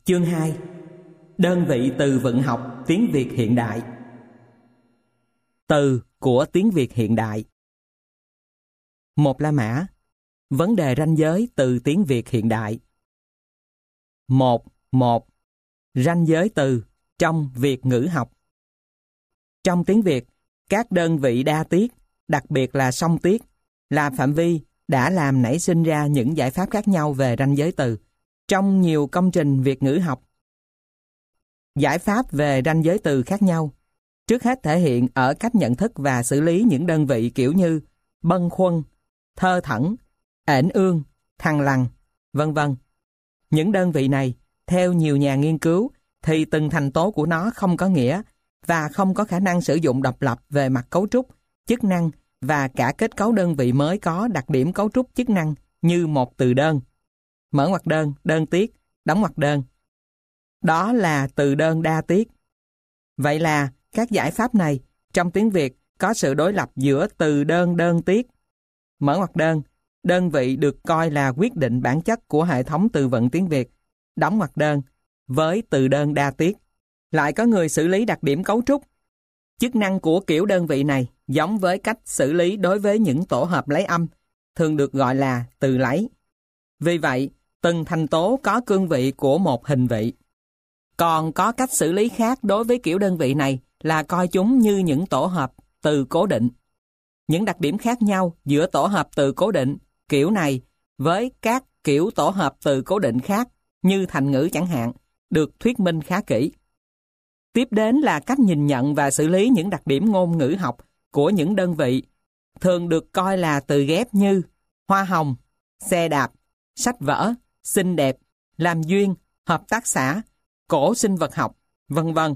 Chương 2. Đơn vị từ vựng học tiếng Việt hiện đại. Từ của tiếng Việt hiện đại. Một La Mã. Vấn đề ranh giới từ tiếng Việt hiện đại. 1. Ranh giới từ trong Việt ngữ học. Trong tiếng Việt, các đơn vị đa tiết, đặc biệt là song tiết, là phạm vi đã làm nảy sinh ra những giải pháp khác nhau về ranh giới từ trong nhiều công trình Việt ngữ học. Giải pháp về ranh giới từ khác nhau trước hết thể hiện ở cách nhận thức và xử lý những đơn vị kiểu như bâng khuâng, thơ thẩn, ểnh ương, thằng lằn, vân vân. Những đơn vị này, theo nhiều nhà nghiên cứu, thì từng thành tố của nó không có nghĩa và không có khả năng sử dụng độc lập về mặt cấu trúc, chức năng và cả kết cấu đơn vị mới có đặc điểm cấu trúc chức năng như một từ đơn. Mở ngoặc đơn, đơn tiết, đóng ngoặc đơn. Đó là từ đơn đa tiết. Vậy là các giải pháp này trong tiếng Việt có sự đối lập giữa từ đơn đơn tiết. Mở ngoặc đơn, đơn vị được coi là quyết định bản chất của hệ thống từ vựng tiếng Việt. Đóng ngoặc đơn, với từ đơn đa tiết. Lại có người xử lý đặc điểm cấu trúc. Chức năng của kiểu đơn vị này giống với cách xử lý đối với những tổ hợp lấy âm, thường được gọi là từ lấy. Vì vậy, từng thành tố có cương vị của một hình vị. Còn có cách xử lý khác đối với kiểu đơn vị này là coi chúng như những tổ hợp từ cố định. Những đặc điểm khác nhau giữa tổ hợp từ cố định kiểu này với các kiểu tổ hợp từ cố định khác như thành ngữ chẳng hạn, được thuyết minh khá kỹ. Tiếp đến là cách nhìn nhận và xử lý những đặc điểm ngôn ngữ học của những đơn vị, thường được coi là từ ghép như hoa hồng, xe đạp, sách vở, xinh đẹp, làm duyên, hợp tác xã, cổ sinh vật học, vân vân.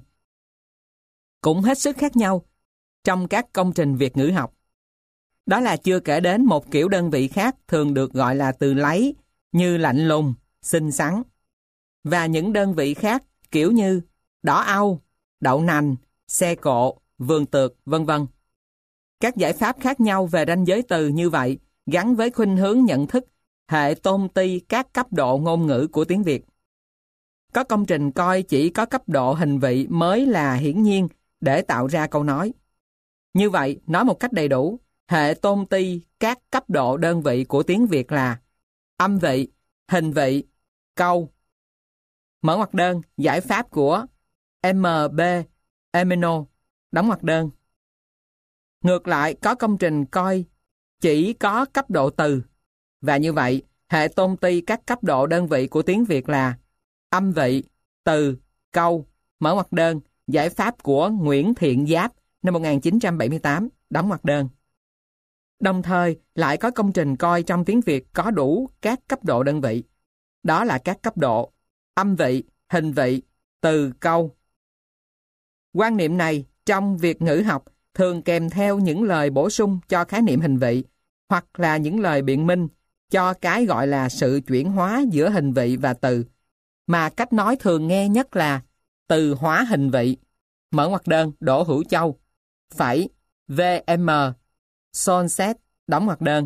Cũng hết sức khác nhau trong các công trình Việt ngữ học. Đó là chưa kể đến một kiểu đơn vị khác thường được gọi là từ lấy như lạnh lùng, xinh xắn. Và những đơn vị khác kiểu như đỏ au, đậu nành, xe cộ, vườn tược, vân vân. Các giải pháp khác nhau về ranh giới từ như vậy gắn với khuynh hướng nhận thức hệ tôn ti các cấp độ ngôn ngữ của tiếng Việt. Có công trình coi chỉ có cấp độ hình vị mới là hiển nhiên để tạo ra câu nói. Như vậy, nói một cách đầy đủ, hệ tôn ti các cấp độ đơn vị của tiếng Việt là âm vị, hình vị, câu. Mở ngoặc đơn, giải pháp của M.B. Emino, đóng ngoặc đơn. Ngược lại, có công trình coi chỉ có cấp độ từ, và như vậy, hệ tôn ti các cấp độ đơn vị của tiếng Việt là âm vị, từ, câu. Mở ngoặc đơn, giải pháp của Nguyễn Thiện Giáp năm 1978, đóng ngoặc đơn. Đồng thời, lại có công trình coi trong tiếng Việt có đủ các cấp độ đơn vị. Đó là các cấp độ âm vị, hình vị, từ, câu. Quan niệm này trong Việt ngữ học thường kèm theo những lời bổ sung cho khái niệm hình vị, hoặc là những lời biện minh cho cái gọi là sự chuyển hóa giữa hình vị và từ, mà cách nói thường nghe nhất là từ hóa hình vị. Mở ngoặc đơn, Đỗ Hữu Châu, phẩy, VM, Sonset, đóng ngoặc đơn.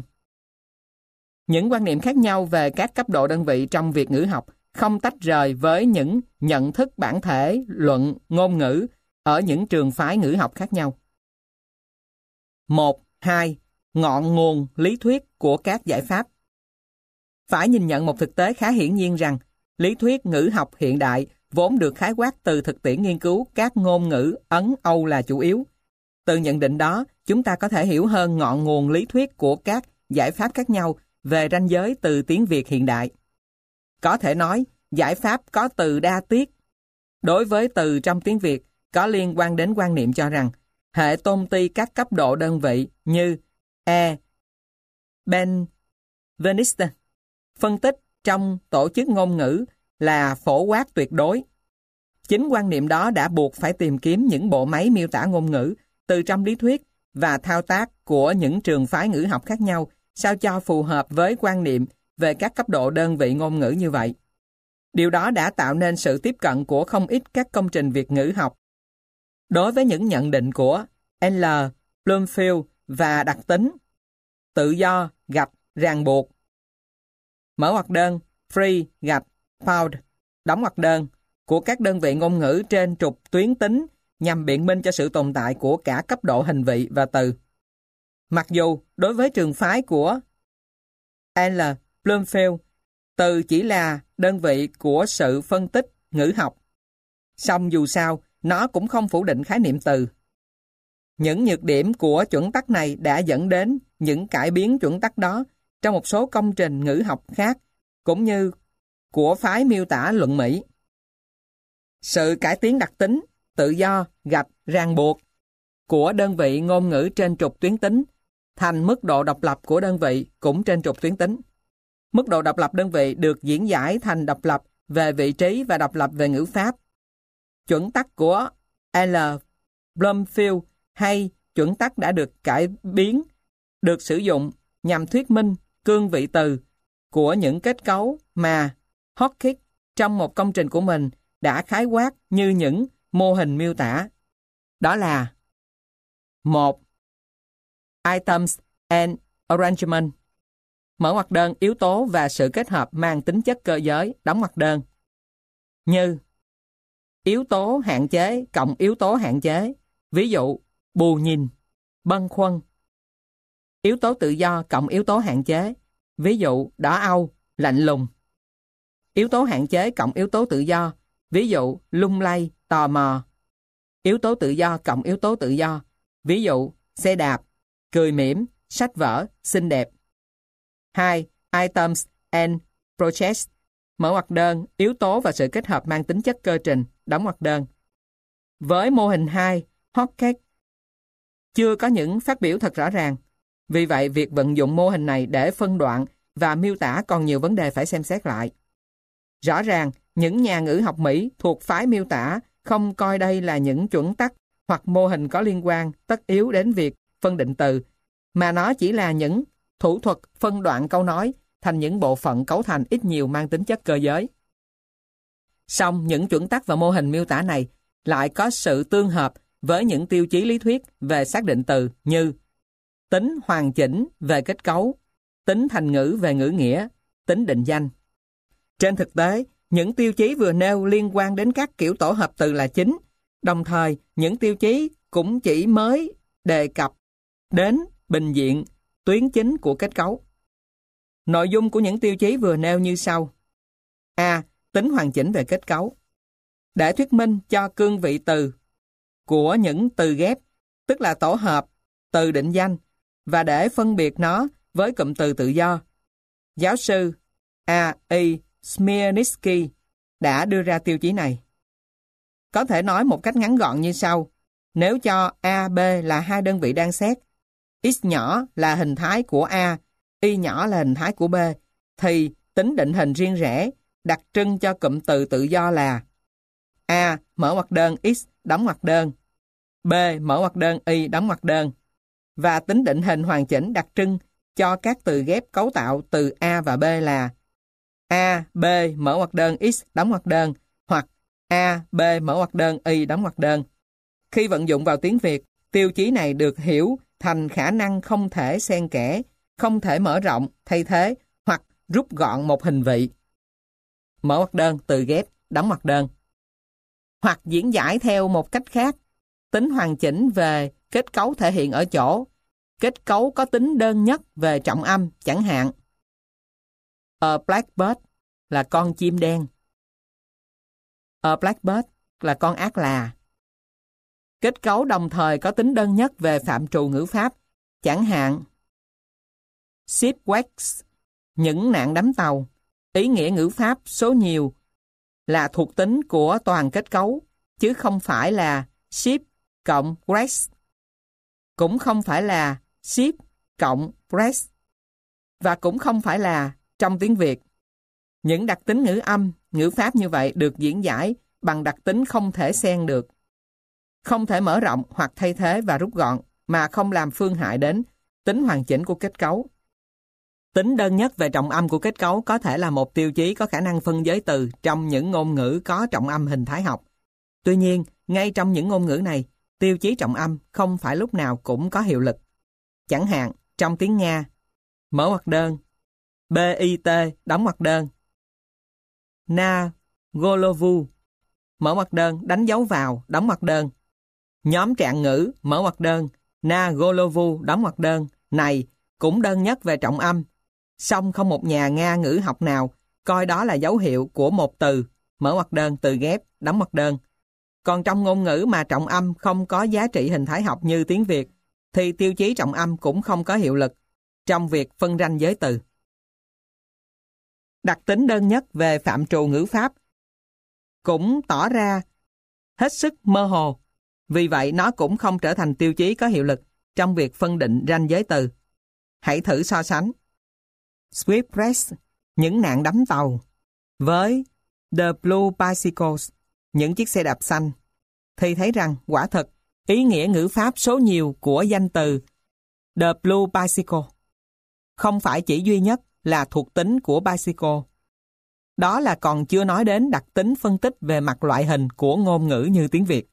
Những quan niệm khác nhau về các cấp độ đơn vị trong Việt ngữ học không tách rời với những nhận thức bản thể, luận, ngôn ngữ ở những trường phái ngữ học khác nhau. 1.2. Ngọn nguồn lý thuyết của các giải pháp. Phải nhìn nhận một thực tế khá hiển nhiên rằng lý thuyết ngữ học hiện đại vốn được khái quát từ thực tiễn nghiên cứu các ngôn ngữ Ấn Âu là chủ yếu. Từ nhận định đó, chúng ta có thể hiểu hơn ngọn nguồn lý thuyết của các giải pháp khác nhau về ranh giới từ tiếng Việt hiện đại. Có thể nói, giải pháp có từ đa tiết. Đối với từ trong tiếng Việt, có liên quan đến quan niệm cho rằng hệ tôn ti các cấp độ đơn vị như Benveniste phân tích trong tổ chức ngôn ngữ là phổ quát tuyệt đối. Chính quan niệm đó đã buộc phải tìm kiếm những bộ máy miêu tả ngôn ngữ từ trong lý thuyết và thao tác của những trường phái ngữ học khác nhau sao cho phù hợp với quan niệm về các cấp độ đơn vị ngôn ngữ như vậy. Điều đó đã tạo nên sự tiếp cận của không ít các công trình Việt ngữ học. Đối với những nhận định của L. Bloomfield và đặc tính tự do, ràng buộc. Mở ngoặc đơn, Free, Pound, đóng ngoặc đơn, của các đơn vị ngôn ngữ trên trục tuyến tính nhằm biện minh cho sự tồn tại của cả cấp độ hình vị và từ. Mặc dù đối với trường phái của L. Bloomfield, từ chỉ là đơn vị của sự phân tích ngữ học, song dù sao, nó cũng không phủ định khái niệm từ. Những nhược điểm của chuẩn tắc này đã dẫn đến những cải biến chuẩn tắc đó trong một số công trình ngữ học khác, cũng như của phái miêu tả luận Mỹ. Sự cải tiến đặc tính, tự do, ràng buộc của đơn vị ngôn ngữ trên trục tuyến tính thành mức độ độc lập của đơn vị cũng trên trục tuyến tính. Mức độ độc lập đơn vị được diễn giải thành độc lập về vị trí và độc lập về ngữ pháp. Chuẩn tắc của L. Bloomfield hay chuẩn tắc đã được cải biến, được sử dụng nhằm thuyết minh cương vị từ của những kết cấu mà Hawking trong một công trình của mình đã khái quát như những mô hình miêu tả. Đó là 1. Items and arrangement. Mở ngoặc đơn yếu tố và sự kết hợp mang tính chất cơ giới, đóng ngoặc đơn. Như yếu tố hạn chế cộng yếu tố hạn chế. Ví dụ, bù nhìn, bâng khuâng. Yếu tố tự do cộng yếu tố hạn chế. Ví dụ, đỏ âu, lạnh lùng. Yếu tố hạn chế cộng yếu tố tự do. Ví dụ, lung lay, tò mò. Yếu tố tự do cộng yếu tố tự do. Ví dụ, xe đạp, cười mỉm, sách vở, xinh đẹp. 2. Items and process. Mở ngoặc đơn, yếu tố và sự kết hợp mang tính chất cơ trình, đóng ngoặc đơn. Với mô hình 2, Hawking chưa có những phát biểu thật rõ ràng. Vì vậy, việc vận dụng mô hình này để phân đoạn và miêu tả còn nhiều vấn đề phải xem xét lại. Rõ ràng, những nhà ngữ học Mỹ thuộc phái miêu tả không coi đây là những chuẩn tắc hoặc mô hình có liên quan tất yếu đến việc phân định từ, mà nó chỉ là những thủ thuật phân đoạn câu nói thành những bộ phận cấu thành ít nhiều mang tính chất cơ giới. Song những chuẩn tắc và mô hình miêu tả này lại có sự tương hợp với những tiêu chí lý thuyết về xác định từ như tính hoàn chỉnh về kết cấu, tính thành ngữ về ngữ nghĩa, tính định danh. Trên thực tế, những tiêu chí vừa nêu liên quan đến các kiểu tổ hợp từ là chính, đồng thời những tiêu chí cũng chỉ mới đề cập đến bình diện, tuyến chính của kết cấu. Nội dung của những tiêu chí vừa nêu như sau. A. Tính hoàn chỉnh về kết cấu. Để thuyết minh cho cương vị từ của những từ ghép, tức là tổ hợp, từ định danh, và để phân biệt nó với cụm từ tự do, giáo sư A. E. Smirnitsky đã đưa ra tiêu chí này. Có thể nói một cách ngắn gọn như sau. Nếu cho A, B là hai đơn vị đang xét, X nhỏ là hình thái của A, Y nhỏ là hình thái của B, thì tính định hình riêng rẽ đặc trưng cho cụm từ tự do là A. Mở ngoặc đơn X, đóng ngoặc đơn. B. Mở ngoặc đơn Y, đóng ngoặc đơn. Và tính định hình hoàn chỉnh đặc trưng cho các từ ghép cấu tạo từ A và B là A, B, mở ngoặc đơn X, đóng ngoặc đơn, hoặc A, B, mở ngoặc đơn Y, đóng ngoặc đơn. Khi vận dụng vào tiếng Việt, tiêu chí này được hiểu thành khả năng không thể xen kẽ, không thể mở rộng, thay thế hoặc rút gọn một hình vị. Mở ngoặc đơn, từ ghép, đóng ngoặc đơn. Hoặc diễn giải theo một cách khác, tính hoàn chỉnh về kết cấu thể hiện ở chỗ kết cấu có tính đơn nhất về trọng âm, chẳng hạn A blackbird là con chim đen. A blackbird là con ác là. Kết cấu đồng thời có tính đơn nhất về phạm trù ngữ pháp, chẳng hạn shipwrecks, những nạn đắm tàu. Ý nghĩa ngữ pháp số nhiều là thuộc tính của toàn kết cấu, chứ không phải là ship cộng wrecks, cũng không phải là ship cộng wrecks, và cũng không phải là trong tiếng Việt. Những đặc tính ngữ âm, ngữ pháp như vậy được diễn giải bằng đặc tính không thể xen được, không thể mở rộng hoặc thay thế và rút gọn, mà không làm phương hại đến tính hoàn chỉnh của kết cấu. Tính đơn nhất về trọng âm của kết cấu có thể là một tiêu chí có khả năng phân giới từ trong những ngôn ngữ có trọng âm hình thái học. Tuy nhiên, ngay trong những ngôn ngữ này, tiêu chí trọng âm không phải lúc nào cũng có hiệu lực. Chẳng hạn, trong tiếng Nga, mở ngoặc đơn, BIT, đóng ngoặc đơn. Na Golovu, mở ngoặc đơn, đánh dấu vào, đóng ngoặc đơn. Nhóm trạng ngữ, mở ngoặc đơn, na golovu, đóng ngoặc đơn, này cũng đơn nhất về trọng âm. Song không một nhà Nga ngữ học nào coi đó là dấu hiệu của một từ, mở ngoặc đơn, từ ghép, đóng ngoặc đơn. Còn trong ngôn ngữ mà trọng âm không có giá trị hình thái học như tiếng Việt, thì tiêu chí trọng âm cũng không có hiệu lực trong việc phân ranh giới từ. Đặc tính đơn nhất về phạm trù ngữ pháp cũng tỏ ra hết sức mơ hồ. Vì vậy, nó cũng không trở thành tiêu chí có hiệu lực trong việc phân định ranh giới từ. Hãy thử so sánh Swiftpress, những nạn đắm tàu, với The Blue Bicycles, những chiếc xe đạp xanh, thì thấy rằng quả thực ý nghĩa ngữ pháp số nhiều của danh từ The Blue Bicycle không phải chỉ duy nhất là thuộc tính của bicycle. Đó là còn chưa nói đến đặc tính phân tích về mặt loại hình của ngôn ngữ như tiếng Việt.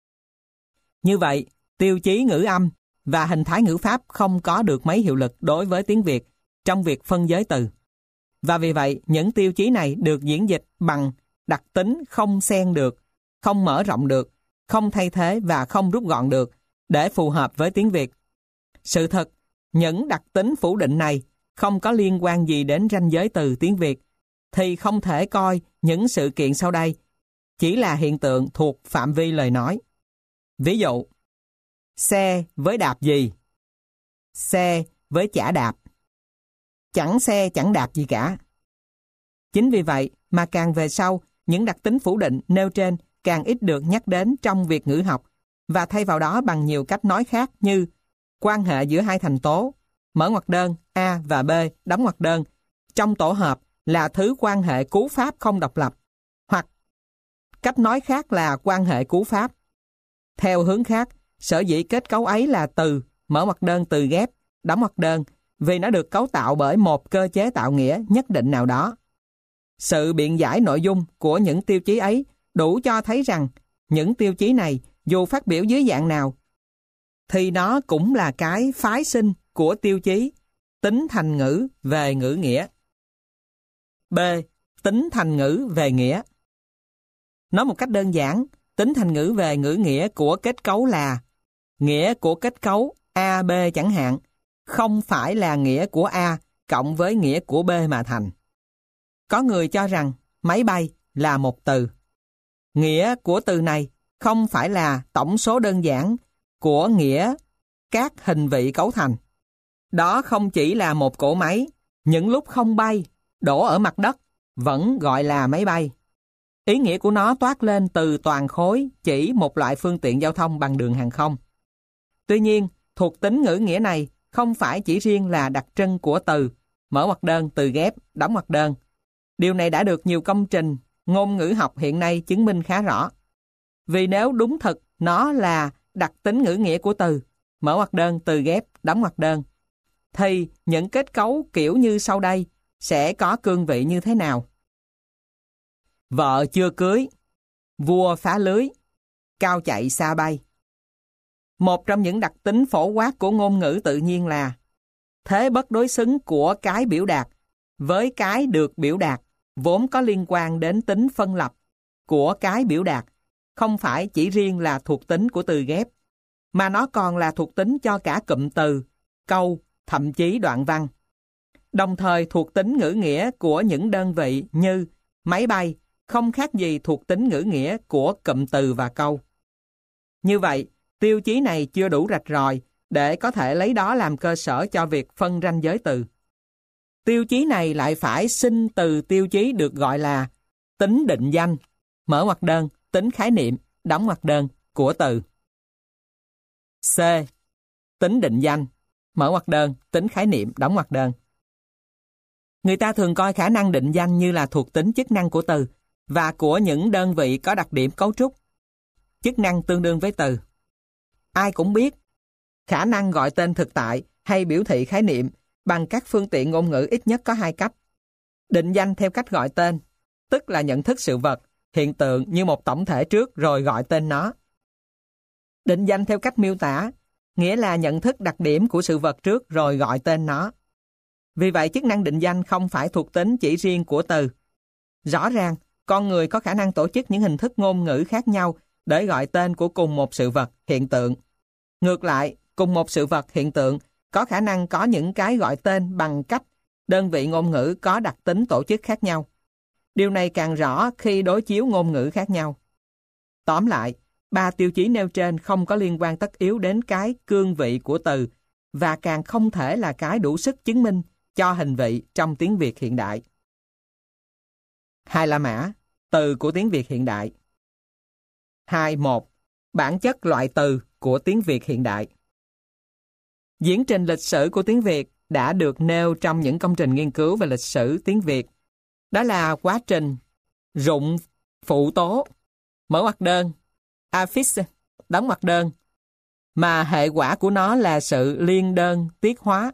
Như vậy, tiêu chí ngữ âm và hình thái ngữ pháp không có được mấy hiệu lực đối với tiếng Việt trong việc phân giới từ. Và vì vậy, những tiêu chí này được diễn dịch bằng đặc tính không xen được, không mở rộng được, không thay thế và không rút gọn được để phù hợp với tiếng Việt. Sự thật, những đặc tính phủ định này không có liên quan gì đến ranh giới từ tiếng Việt, thì không thể coi những sự kiện sau đây chỉ là hiện tượng thuộc phạm vi lời nói. Ví dụ, xe với đạp gì? Xe với chả đạp. Chẳng xe chẳng đạp gì cả. Chính vì vậy mà càng về sau, những đặc tính phủ định nêu trên càng ít được nhắc đến trong việc ngữ học, và thay vào đó bằng nhiều cách nói khác như quan hệ giữa hai thành tố, mở ngoặc đơn, A và B, đóng ngoặc đơn, trong tổ hợp là thứ quan hệ cú pháp không độc lập, hoặc cách nói khác là quan hệ cú pháp. Theo hướng khác, sở dĩ kết cấu ấy là từ, mở ngoặc đơn, từ ghép, đóng ngoặc đơn, vì nó được cấu tạo bởi một cơ chế tạo nghĩa nhất định nào đó. Sự biện giải nội dung của những tiêu chí ấy đủ cho thấy rằng những tiêu chí này dù phát biểu dưới dạng nào thì nó cũng là cái phái sinh của tiêu chí tính thành ngữ về ngữ nghĩa. B. Tính thành ngữ về nghĩa. Nói một cách đơn giản, tính thành ngữ về ngữ nghĩa của kết cấu là nghĩa của kết cấu A, B chẳng hạn, không phải là nghĩa của A cộng với nghĩa của B mà thành. Có người cho rằng máy bay là một từ. Nghĩa của từ này không phải là tổng số đơn giản của nghĩa các hình vị cấu thành. Đó không chỉ là một cỗ máy, những lúc không bay, đổ ở mặt đất, vẫn gọi là máy bay. Ý nghĩa của nó toát lên từ toàn khối chỉ một loại phương tiện giao thông bằng đường hàng không. Tuy nhiên, thuộc tính ngữ nghĩa này không phải chỉ riêng là đặc trưng của từ, mở ngoặc đơn, từ ghép, đóng ngoặc đơn. Điều này đã được nhiều công trình ngôn ngữ học hiện nay chứng minh khá rõ. Vì nếu đúng thực nó là đặc tính ngữ nghĩa của từ, mở ngoặc đơn, từ ghép, đóng ngoặc đơn, thì những kết cấu kiểu như sau đây sẽ có cương vị như thế nào? Vợ chưa cưới, vua phá lưới, cao chạy xa bay. Một trong những đặc tính phổ quát của ngôn ngữ tự nhiên là thế bất đối xứng của cái biểu đạt với cái được biểu đạt vốn có liên quan đến tính phân lập của cái biểu đạt, không phải chỉ riêng là thuộc tính của từ ghép, mà nó còn là thuộc tính cho cả cụm từ, câu, thậm chí đoạn văn. Đồng thời thuộc tính ngữ nghĩa của những đơn vị như máy bay không khác gì thuộc tính ngữ nghĩa của cụm từ và câu. Như vậy, tiêu chí này chưa đủ rạch ròi để có thể lấy đó làm cơ sở cho việc phân ranh giới từ. Tiêu chí này lại phải sinh từ tiêu chí được gọi là tính định danh, mở ngoặc đơn, tính khái niệm, đóng ngoặc đơn của từ. C. Tính định danh, mở ngoặc đơn, tính khái niệm, đóng ngoặc đơn. Người ta thường coi khả năng định danh như là thuộc tính chức năng của từ và của những đơn vị có đặc điểm cấu trúc. Chức năng tương đương với từ. Ai cũng biết, khả năng gọi tên thực tại hay biểu thị khái niệm bằng các phương tiện ngôn ngữ ít nhất có hai cách. Định danh theo cách gọi tên, tức là nhận thức sự vật, hiện tượng như một tổng thể trước rồi gọi tên nó. Định danh theo cách miêu tả, nghĩa là nhận thức đặc điểm của sự vật trước rồi gọi tên nó. Vì vậy, chức năng định danh không phải thuộc tính chỉ riêng của từ. Rõ ràng, con người có khả năng tổ chức những hình thức ngôn ngữ khác nhau để gọi tên của cùng một sự vật, hiện tượng. Ngược lại, cùng một sự vật, hiện tượng có khả năng có những cái gọi tên bằng cách đơn vị ngôn ngữ có đặc tính tổ chức khác nhau. Điều này càng rõ khi đối chiếu ngôn ngữ khác nhau. Tóm lại, 3 tiêu chí nêu trên không có liên quan tất yếu đến cái cương vị của từ và càng không thể là cái đủ sức chứng minh cho hình vị trong tiếng Việt hiện đại. 2. La mã, từ của tiếng Việt hiện đại. 2.1. Bản chất loại từ của tiếng Việt hiện đại. Diễn trình lịch sử của tiếng Việt đã được nêu trong những công trình nghiên cứu về lịch sử tiếng Việt. Đó là quá trình rụng phụ tố, mở ngoặc đơn, affix, đóng ngoặc đơn, mà hệ quả của nó là sự liên đơn tiết hóa.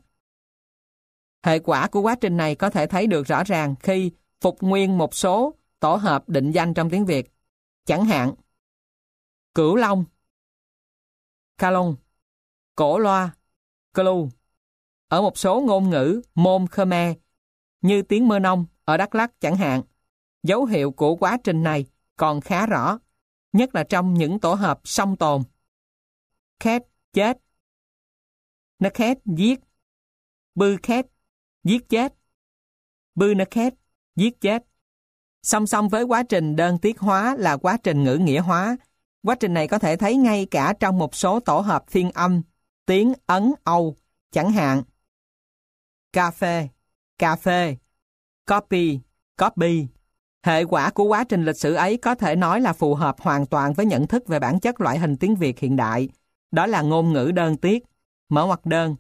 Hệ quả của quá trình này có thể thấy được rõ ràng khi phục nguyên một số tổ hợp định danh trong tiếng Việt. Chẳng hạn, Cửu Long, Kalong, Cổ Loa, Klu. Ở một số ngôn ngữ Môn Khmer, như tiếng Mơ Nông ở Đắk Lắk chẳng hạn, dấu hiệu của quá trình này còn khá rõ, nhất là trong những tổ hợp song tồn. Khét, chết. Nó khét, giết. Bư khét, giết chết. Bư nó khét, giết chết. Song song với quá trình đơn tiết hóa là quá trình ngữ nghĩa hóa. Quá trình này có thể thấy ngay cả trong một số tổ hợp phiên âm tiếng Ấn Âu, chẳng hạn cà phê, cà phê, copy, copy. Hệ quả của quá trình lịch sử ấy có thể nói là phù hợp hoàn toàn với nhận thức về bản chất loại hình tiếng Việt hiện đại. Đó là ngôn ngữ đơn tiết, mở ngoặc đơn,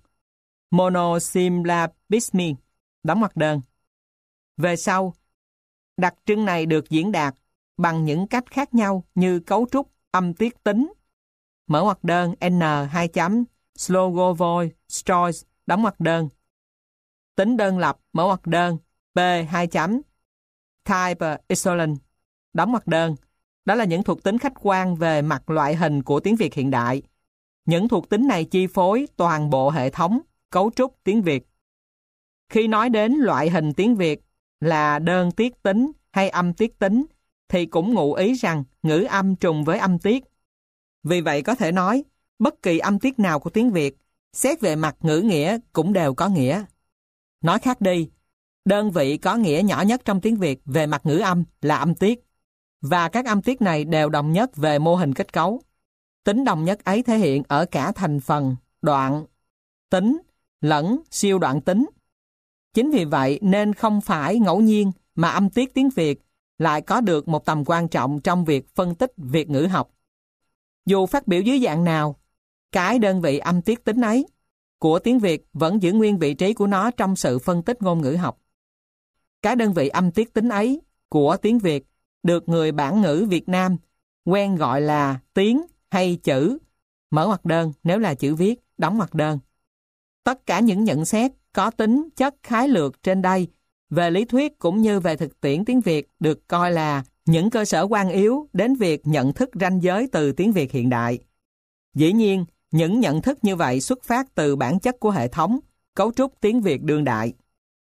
monosyllabism, đóng ngoặc đơn. Về sau, đặc trưng này được diễn đạt bằng những cách khác nhau như cấu trúc âm tiết tính, mở ngoặc đơn n 2 chấm, slogovoi, stroys, đóng ngoặc đơn. Tính đơn lập, mở ngoặc đơn, p 2 chấm, type isolation, đóng ngoặc đơn. Đó là những thuộc tính khách quan về mặt loại hình của tiếng Việt hiện đại. Những thuộc tính này chi phối toàn bộ hệ thống cấu trúc tiếng Việt. Khi nói đến loại hình tiếng Việt là đơn tiết tính hay âm tiết tính, thì cũng ngụ ý rằng ngữ âm trùng với âm tiết. Vì vậy có thể nói, bất kỳ âm tiết nào của tiếng Việt, xét về mặt ngữ nghĩa cũng đều có nghĩa. Nói khác đi, đơn vị có nghĩa nhỏ nhất trong tiếng Việt về mặt ngữ âm là âm tiết, và các âm tiết này đều đồng nhất về mô hình kết cấu. Tính đồng nhất ấy thể hiện ở cả thành phần, đoạn, tính, lẫn siêu đoạn tính. Chính vì vậy nên không phải ngẫu nhiên mà âm tiết tiếng Việt lại có được một tầm quan trọng trong việc phân tích Việt ngữ học. Dù phát biểu dưới dạng nào, cái đơn vị âm tiết tính ấy của tiếng Việt vẫn giữ nguyên vị trí của nó trong sự phân tích ngôn ngữ học. Cái đơn vị âm tiết tính ấy của tiếng Việt được người bản ngữ Việt Nam quen gọi là tiếng hay chữ, mở ngoặc đơn nếu là chữ viết, đóng ngoặc đơn. Tất cả những nhận xét có tính chất khái lược trên đây về lý thuyết cũng như về thực tiễn tiếng Việt được coi là những cơ sở quan yếu đến việc nhận thức ranh giới từ tiếng Việt hiện đại. Dĩ nhiên, những nhận thức như vậy xuất phát từ bản chất của hệ thống, cấu trúc tiếng Việt đương đại.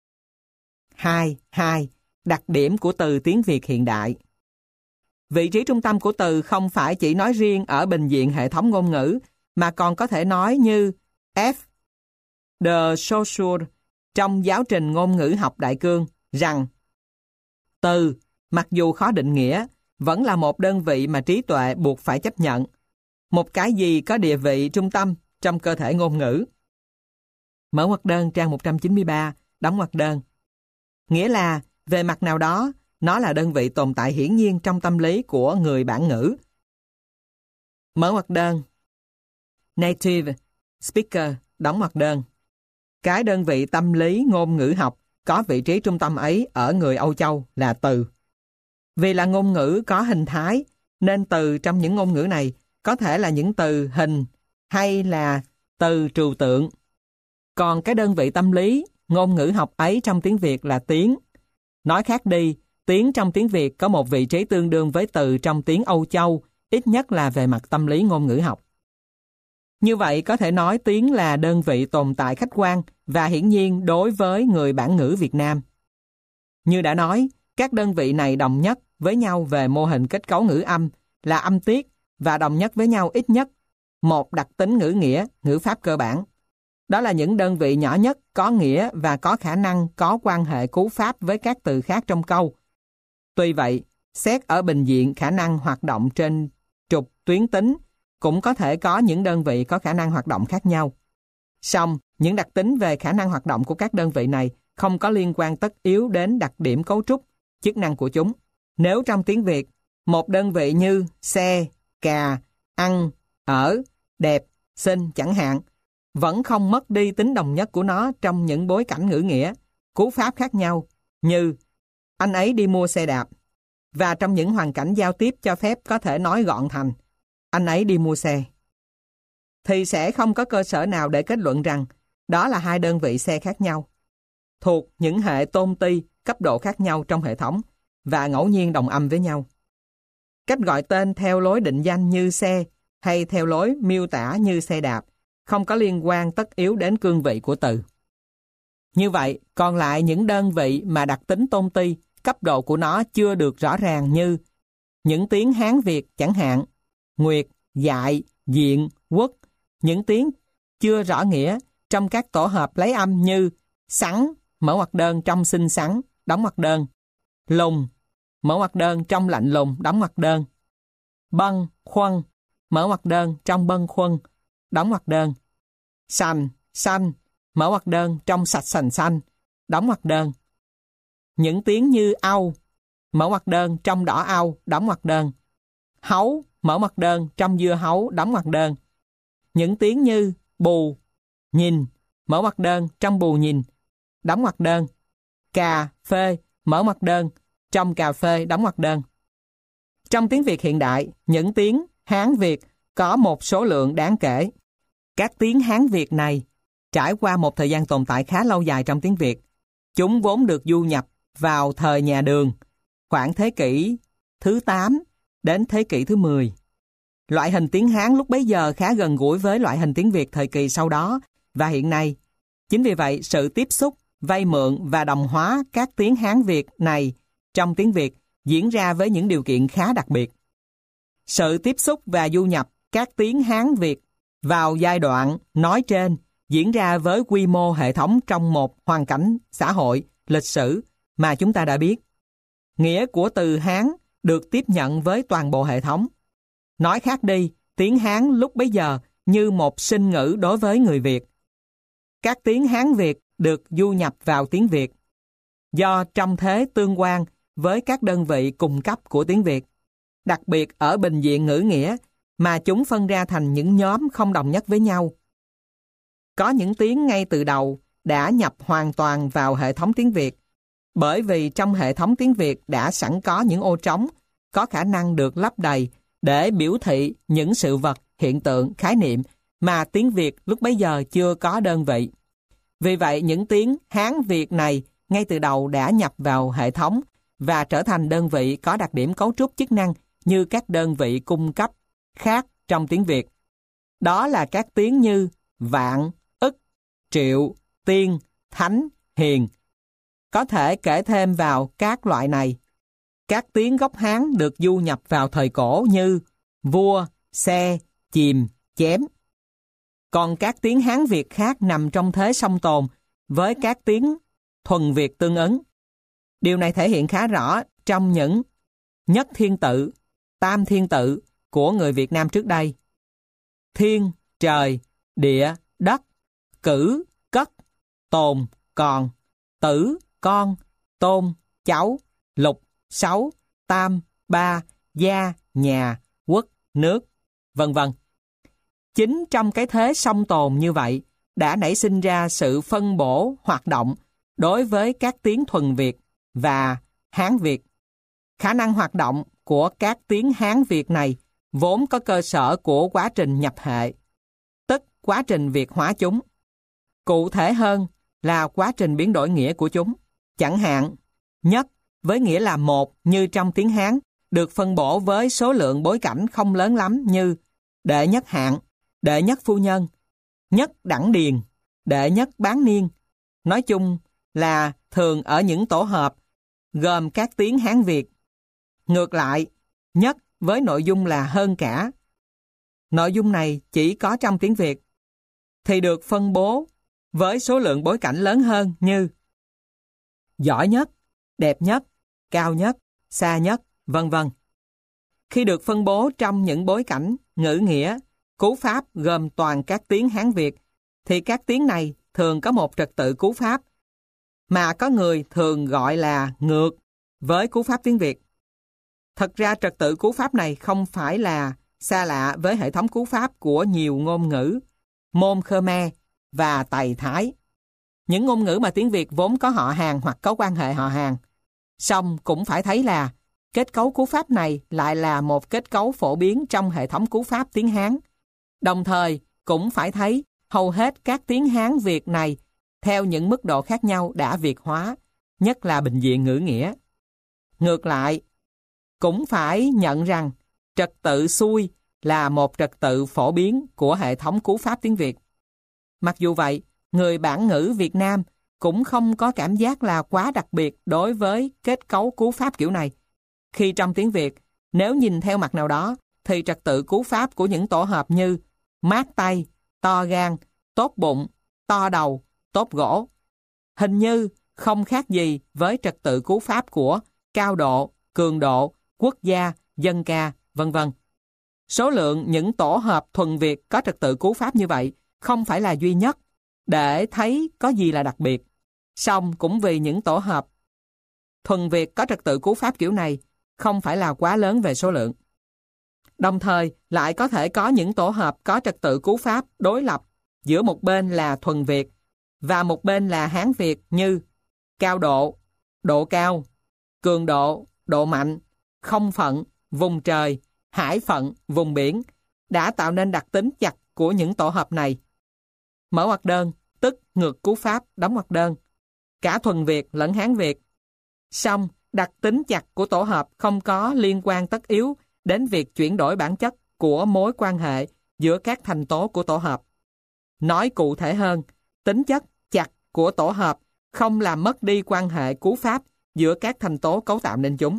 2. Đặc điểm của từ tiếng Việt hiện đại. Vị trí trung tâm của từ không phải chỉ nói riêng ở bình diện hệ thống ngôn ngữ, mà còn có thể nói như F. de Saussure trong giáo trình ngôn ngữ học đại cương rằng từ, mặc dù khó định nghĩa, vẫn là một đơn vị mà trí tuệ buộc phải chấp nhận, một cái gì có địa vị trung tâm trong cơ thể ngôn ngữ. Mở ngoặc đơn trang 193, đóng ngoặc đơn. Nghĩa là, về mặt nào đó, nó là đơn vị tồn tại hiển nhiên trong tâm lý của người bản ngữ. Mở ngoặc đơn. Native speaker, đóng ngoặc đơn. Cái đơn vị tâm lý ngôn ngữ học có vị trí trung tâm ấy ở người Âu Châu là từ. Vì là ngôn ngữ có hình thái, nên từ trong những ngôn ngữ này có thể là những từ hình hay là từ trừu tượng. Còn cái đơn vị tâm lý ngôn ngữ học ấy trong tiếng Việt là tiếng. Nói khác đi, tiếng trong tiếng Việt có một vị trí tương đương với từ trong tiếng Âu Châu, ít nhất là về mặt tâm lý ngôn ngữ học. Như vậy có thể nói tiếng là đơn vị tồn tại khách quan và hiển nhiên đối với người bản ngữ Việt Nam. Như đã nói, các đơn vị này đồng nhất với nhau về mô hình kết cấu ngữ âm là âm tiết và đồng nhất với nhau ít nhất một đặc tính ngữ nghĩa, ngữ pháp cơ bản. Đó là những đơn vị nhỏ nhất có nghĩa và có khả năng có quan hệ cú pháp với các từ khác trong câu. Tuy vậy, xét ở bình diện khả năng hoạt động trên trục tuyến tính cũng có thể có những đơn vị có khả năng hoạt động khác nhau. Song, những đặc tính về khả năng hoạt động của các đơn vị này không có liên quan tất yếu đến đặc điểm cấu trúc, chức năng của chúng. Nếu trong tiếng Việt, một đơn vị như xe, cà, ăn, ở, đẹp, xinh chẳng hạn, vẫn không mất đi tính đồng nhất của nó trong những bối cảnh ngữ nghĩa, cú pháp khác nhau, như anh ấy đi mua xe đạp, và trong những hoàn cảnh giao tiếp cho phép có thể nói gọn thành anh ấy đi mua xe, thì sẽ không có cơ sở nào để kết luận rằng đó là hai đơn vị xe khác nhau, thuộc những hệ tôn ti cấp độ khác nhau trong hệ thống và ngẫu nhiên đồng âm với nhau. Cách gọi tên theo lối định danh như xe hay theo lối miêu tả như xe đạp không có liên quan tất yếu đến cương vị của từ. Như vậy, còn lại những đơn vị mà đặc tính tôn ti, cấp độ của nó chưa được rõ ràng như những tiếng Hán Việt chẳng hạn, nguyệt, dại, diện, quốc, những tiếng chưa rõ nghĩa trong các tổ hợp lấy âm như sắn, mở ngoặc đơn trong xinh xắn, đóng ngoặc đơn, lùng, mở ngoặc đơn trong lạnh lùng, đóng ngoặc đơn, bâng, khuân, mở ngoặc đơn trong bâng khuân, đóng ngoặc đơn, sành, xanh, mở ngoặc đơn trong sạch sành xanh, đóng ngoặc đơn. Những tiếng như au, mở ngoặc đơn trong đỏ au, đóng ngoặc đơn, hấu, mở ngoặc đơn trong dưa hấu, đóng ngoặc đơn. Những tiếng như bù, nhìn, mở ngoặc đơn trong bù nhìn, đóng ngoặc đơn, cà, phê, mở ngoặc đơn trong cà phê, đóng ngoặc đơn. Trong tiếng Việt hiện đại, những tiếng Hán Việt có một số lượng đáng kể. Các tiếng Hán Việt này trải qua một thời gian tồn tại khá lâu dài trong tiếng Việt. Chúng vốn được du nhập vào thời nhà Đường, khoảng thế kỷ thứ 8 đến thế kỷ thứ 10. Loại hình tiếng Hán lúc bấy giờ khá gần gũi với loại hình tiếng Việt thời kỳ sau đó và hiện nay. Chính vì vậy, sự tiếp xúc, vay mượn và đồng hóa các tiếng Hán Việt này trong tiếng Việt diễn ra với những điều kiện khá đặc biệt. Sự tiếp xúc và du nhập các tiếng Hán Việt vào giai đoạn nói trên diễn ra với quy mô hệ thống trong một hoàn cảnh xã hội, lịch sử mà chúng ta đã biết. Nghĩa của từ Hán được tiếp nhận với toàn bộ hệ thống. Nói khác đi, tiếng Hán lúc bấy giờ như một sinh ngữ đối với người Việt. Các tiếng Hán Việt được du nhập vào tiếng Việt do trong thế tương quan với các đơn vị cùng cấp của tiếng Việt, đặc biệt ở bình diện ngữ nghĩa mà chúng phân ra thành những nhóm không đồng nhất với nhau. Có những tiếng ngay từ đầu đã nhập hoàn toàn vào hệ thống tiếng Việt, bởi vì trong hệ thống tiếng Việt đã sẵn có những ô trống có khả năng được lấp đầy để biểu thị những sự vật, hiện tượng, khái niệm mà tiếng Việt lúc bấy giờ chưa có đơn vị. Vì vậy, những tiếng Hán Việt này ngay từ đầu đã nhập vào hệ thống và trở thành đơn vị có đặc điểm cấu trúc chức năng như các đơn vị cung cấp khác trong tiếng Việt. Đó là các tiếng như vạn, ức, triệu, tiên, thánh, hiền. Có thể kể thêm vào các loại này. Các tiếng gốc Hán được du nhập vào thời cổ như vua, xe, chìm, chém. Còn các tiếng Hán Việt khác nằm trong thế song tồn với các tiếng thuần Việt tương ứng. Điều này thể hiện khá rõ trong những nhất thiên tự, tam thiên tự của người Việt Nam trước đây. Thiên, trời, địa, đất, cử, cất, tồn, còn, tử, con, tôn, cháu, lục, sáu, tam, ba, gia, nhà, quốc, nước, vân vân. Chính trong cái thế song tồn như vậy đã nảy sinh ra sự phân bổ hoạt động đối với các tiếng thuần Việt và Hán Việt. Khả năng hoạt động của các tiếng Hán Việt này vốn có cơ sở của quá trình nhập hệ, tức quá trình Việt hóa chúng. Cụ thể hơn là quá trình biến đổi nghĩa của chúng. Chẳng hạn, nhất với nghĩa là một như trong tiếng Hán được phân bổ với số lượng bối cảnh không lớn lắm như đệ nhất hạng, đệ nhất phu nhân, nhất đẳng điền, đệ nhất bán niên. Nói chung là thường ở những tổ hợp gồm các tiếng Hán Việt. Ngược lại, nhất với nội dung là hơn cả. Nội dung này chỉ có trong tiếng Việt, thì được phân bố với số lượng bối cảnh lớn hơn như giỏi nhất, đẹp nhất, cao nhất, xa nhất, vân vân. Khi được phân bố trong những bối cảnh ngữ nghĩa, cú pháp gồm toàn các tiếng Hán Việt, thì các tiếng này thường có một trật tự cú pháp, mà có người thường gọi là ngược với cú pháp tiếng Việt. Thật ra trật tự cú pháp này không phải là xa lạ với hệ thống cú pháp của nhiều ngôn ngữ, Môn Khmer và Tày Thái. Những ngôn ngữ mà tiếng Việt vốn có họ hàng hoặc có quan hệ họ hàng. Song cũng phải thấy là kết cấu cú pháp này lại là một kết cấu phổ biến trong hệ thống cú pháp tiếng Hán. Đồng thời cũng phải thấy hầu hết các tiếng Hán Việt này theo những mức độ khác nhau đã Việt hóa, nhất là bình diện ngữ nghĩa. Ngược lại, cũng phải nhận rằng trật tự xuôi là một trật tự phổ biến của hệ thống cú pháp tiếng Việt. Mặc dù vậy, người bản ngữ Việt Nam cũng không có cảm giác là quá đặc biệt đối với kết cấu cú pháp kiểu này. Khi trong tiếng Việt, nếu nhìn theo mặt nào đó, thì trật tự cú pháp của những tổ hợp như mát tay, to gan, tốt bụng, to đầu, tốt gỗ, hình như không khác gì với trật tự cú pháp của cao độ, cường độ, quốc gia, dân ca, vân vân. Số lượng những tổ hợp thuần Việt có trật tự cú pháp như vậy không phải là duy nhất để thấy có gì là đặc biệt. Song cũng vì những tổ hợp thuần Việt có trật tự cú pháp kiểu này không phải là quá lớn về số lượng. Đồng thời lại có thể có những tổ hợp có trật tự cú pháp đối lập giữa một bên là thuần Việt và một bên là Hán Việt như cao độ, độ cao, cường độ, độ mạnh, không phận, vùng trời, hải phận, vùng biển, đã tạo nên đặc tính chặt của những tổ hợp này. Mở ngoặc đơn, tức ngược cú pháp, đóng ngoặc đơn, cả thuần Việt lẫn Hán Việt. Song, đặc tính chặt của tổ hợp không có liên quan tất yếu đến việc chuyển đổi bản chất của mối quan hệ giữa các thành tố của tổ hợp. Nói cụ thể hơn, tính chất chặt của tổ hợp không làm mất đi quan hệ cú pháp giữa các thành tố cấu tạo nên chúng.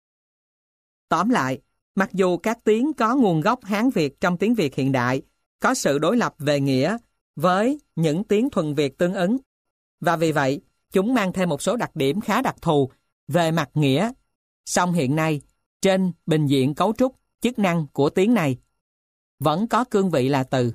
Tóm lại, mặc dù các tiếng có nguồn gốc Hán Việt trong tiếng Việt hiện đại, có sự đối lập về nghĩa với những tiếng thuần Việt tương ứng, và vì vậy, chúng mang thêm một số đặc điểm khá đặc thù về mặt nghĩa. Song hiện nay, trên bình diện cấu trúc, chức năng của tiếng này, vẫn có cương vị là từ.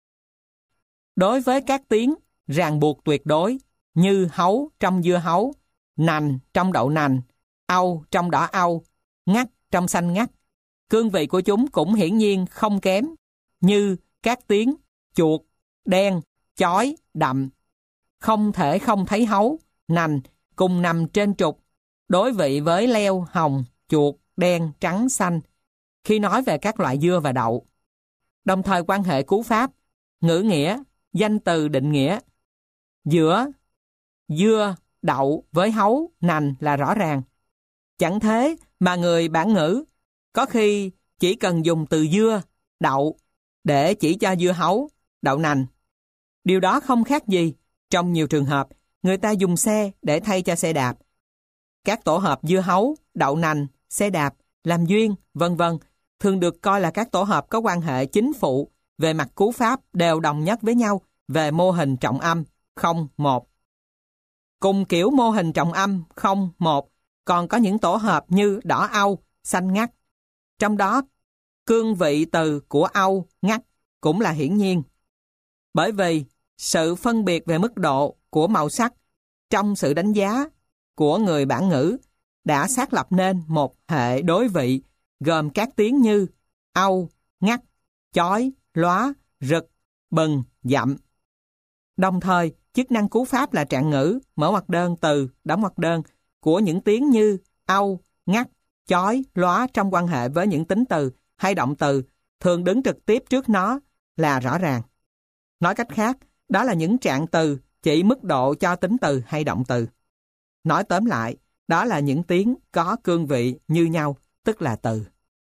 Đối với các tiếng ràng buộc tuyệt đối như hấu trong dưa hấu, nành trong đậu nành, âu trong đỏ âu, ngắt trong xanh ngắt, cương vị của chúng cũng hiển nhiên không kém như các tiếng chuột, đen, chói, đậm. Không thể không thấy hấu, nành cùng nằm trên trục đối vị với leo, hồng, chuột, đen, trắng, xanh khi nói về các loại dưa và đậu. Đồng thời quan hệ cú pháp, ngữ nghĩa, danh từ định nghĩa giữa dưa, đậu với hấu, nành là rõ ràng. Chẳng thế mà người bản ngữ có khi chỉ cần dùng từ dưa, đậu để chỉ cho dưa hấu, đậu nành. Điều đó không khác gì trong nhiều trường hợp người ta dùng xe để thay cho xe đạp. Các tổ hợp dưa hấu, đậu nành, xe đạp, làm duyên, vân vân thường được coi là các tổ hợp có quan hệ chính phụ về mặt cú pháp đều đồng nhất với nhau về mô hình trọng âm 0-1. Cùng kiểu mô hình trọng âm 0-1 còn có những tổ hợp như đỏ âu, xanh ngắt. Trong đó, cương vị từ của âu, ngắt cũng là hiển nhiên. Bởi vì sự phân biệt về mức độ của màu sắc trong sự đánh giá của người bản ngữ đã xác lập nên một hệ đối vị gồm các tiếng như âu, ngắt, chói, lóa, rực, bừng, dặm. Đồng thời, chức năng cú pháp là trạng ngữ, mở ngoặc đơn từ, đóng ngoặc đơn của những tiếng như âu, ngắt, chói, lóa trong quan hệ với những tính từ hay động từ thường đứng trực tiếp trước nó là rõ ràng. Nói cách khác, đó là những trạng từ chỉ mức độ cho tính từ hay động từ. Nói tóm lại, đó là những tiếng có cương vị như nhau, tức là từ.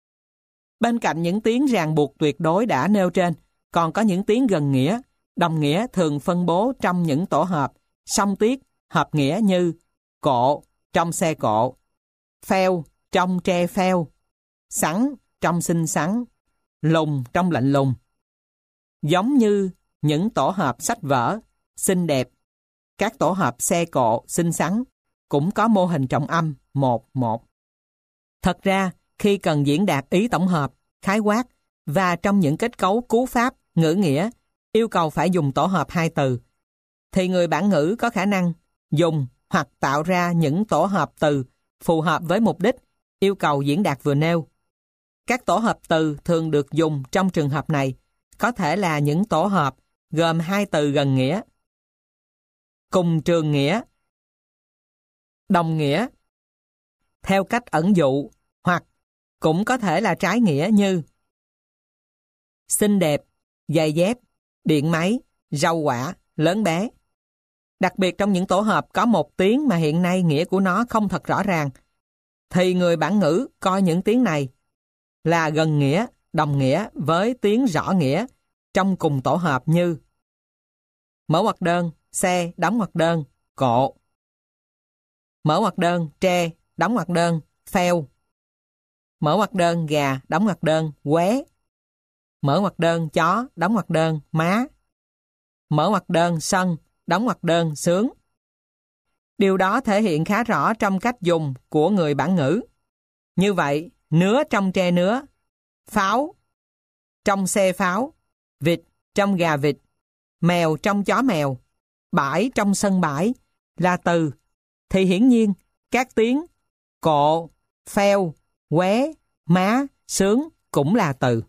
Bên cạnh những tiếng ràng buộc tuyệt đối đã nêu trên, còn có những tiếng gần nghĩa, đồng nghĩa thường phân bố trong những tổ hợp, song tiết, hợp nghĩa như cộ trong xe cộ, pheo trong tre pheo, sắn trong xinh xắn, lùng trong lạnh lùng. Giống như những tổ hợp sách vở, xinh đẹp, các tổ hợp xe cộ, xinh xắn cũng có mô hình trọng âm 1-1. Thật ra, khi cần diễn đạt ý tổng hợp, khái quát và trong những kết cấu cú pháp, ngữ nghĩa yêu cầu phải dùng tổ hợp hai từ, thì người bản ngữ có khả năng dùng hoặc tạo ra những tổ hợp từ phù hợp với mục đích yêu cầu diễn đạt vừa nêu. Các tổ hợp từ thường được dùng trong trường hợp này có thể là những tổ hợp gồm hai từ gần nghĩa, cùng trường nghĩa, đồng nghĩa, theo cách ẩn dụ, hoặc cũng có thể là trái nghĩa như xinh đẹp, giày dép, điện máy, rau quả, lớn bé. Đặc biệt trong những tổ hợp có một tiếng mà hiện nay nghĩa của nó không thật rõ ràng, thì người bản ngữ coi những tiếng này là gần nghĩa, đồng nghĩa với tiếng rõ nghĩa trong cùng tổ hợp như mở ngoặc đơn, xe, đóng ngoặc đơn, cộ. Mở ngoặc đơn, tre, đóng ngoặc đơn, pheo. Mở ngoặc đơn, gà, đóng ngoặc đơn, qué. Mở ngoặc đơn, chó, đóng ngoặc đơn, má. Mở ngoặc đơn, sân, đóng ngoặc đơn, sướng. Điều đó thể hiện khá rõ trong cách dùng của người bản ngữ. Như vậy, nứa trong tre nứa, pháo trong xe pháo, vịt trong gà vịt, mèo trong chó mèo, bãi trong sân bãi là từ, thì hiển nhiên các tiếng cộ, pheo, qué, má, sướng cũng là từ.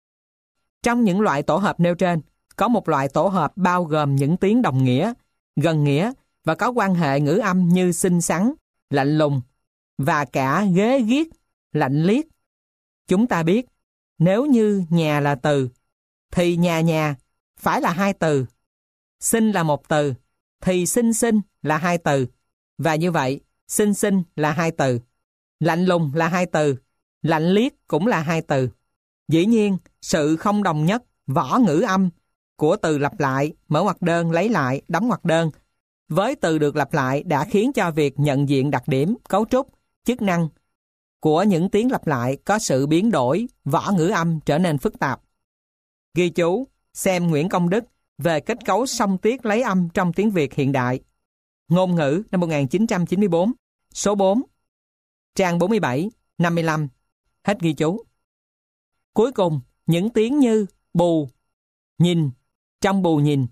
Trong những loại tổ hợp nêu trên, có một loại tổ hợp bao gồm những tiếng đồng nghĩa, gần nghĩa và có quan hệ ngữ âm như xinh xắn, lạnh lùng và cả ghế ghiếc, lạnh liếc. Chúng ta biết, nếu như nhà là từ, thì nhà phải là hai từ. Xinh là một từ, thì xinh là hai từ. Và như vậy, xinh là hai từ. Lạnh lùng là hai từ, lạnh liếc cũng là hai từ. Dĩ nhiên, sự không đồng nhất võ ngữ âm của từ lặp lại, mở ngoặc đơn, lấy lại, đóng ngoặc đơn với từ được lặp lại đã khiến cho việc nhận diện đặc điểm, cấu trúc, chức năng của những tiếng lặp lại có sự biến đổi, võ ngữ âm trở nên phức tạp. Ghi chú, xem Nguyễn Công Đức về kết cấu song tiết lấy âm trong tiếng Việt hiện đại. Ngôn ngữ năm 1994, số 4, trang 47, 55. Hết ghi chú. Cuối cùng, những tiếng như bù, nhìn, trong bù nhìn,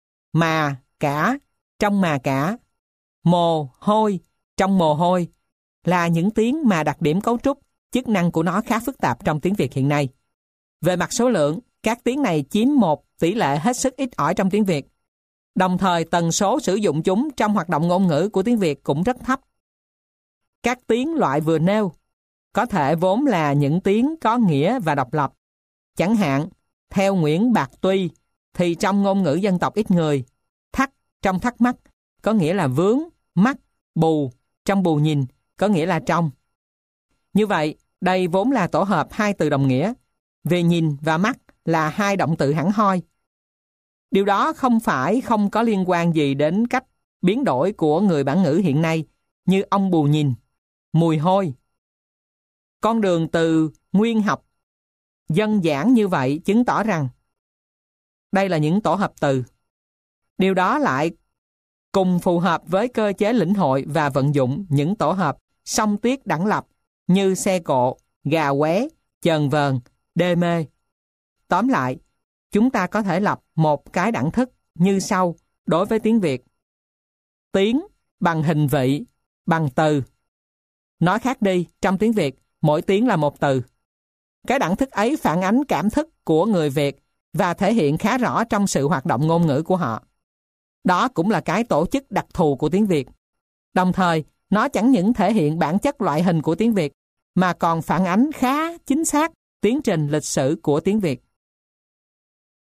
mà, cả, trong mà cả, mồ, hôi, trong mồ hôi là những tiếng mà đặc điểm cấu trúc, chức năng của nó khá phức tạp trong tiếng Việt hiện nay. Về mặt số lượng, các tiếng này chiếm một tỷ lệ hết sức ít ỏi trong tiếng Việt. Đồng thời, tần số sử dụng chúng trong hoạt động ngôn ngữ của tiếng Việt cũng rất thấp. Các tiếng loại vừa nêu có thể vốn là những tiếng có nghĩa và độc lập. Chẳng hạn, theo Nguyễn Bạc Tuy, thì trong ngôn ngữ dân tộc ít người, thắc trong thắc mắc có nghĩa là vướng, mắc, bù trong bù nhìn có nghĩa là trong. Như vậy, đây vốn là tổ hợp hai từ đồng nghĩa. Về nhìn và mắt là hai động từ hẳn hoi. Điều đó không phải không có liên quan gì đến cách biến đổi của người bản ngữ hiện nay, như ông bù nhìn, mùi hôi. Con đường từ nguyên học dân giản như vậy chứng tỏ rằng đây là những tổ hợp từ. Điều đó lại cùng phù hợp với cơ chế lĩnh hội và vận dụng những tổ hợp song tiết đẳng lập như xe cộ, gà qué, chờn vờn, đê mê. Tóm lại, chúng ta có thể lập một cái đẳng thức như sau đối với tiếng Việt. Tiếng bằng hình vị, bằng từ. Nói khác đi, trong tiếng Việt, mỗi tiếng là một từ. Cái đẳng thức ấy phản ánh cảm thức của người Việt và thể hiện khá rõ trong sự hoạt động ngôn ngữ của họ. Đó cũng là cái tổ chức đặc thù của tiếng Việt. Đồng thời, nó chẳng những thể hiện bản chất loại hình của tiếng Việt, mà còn phản ánh khá chính xác tiến trình lịch sử của tiếng Việt.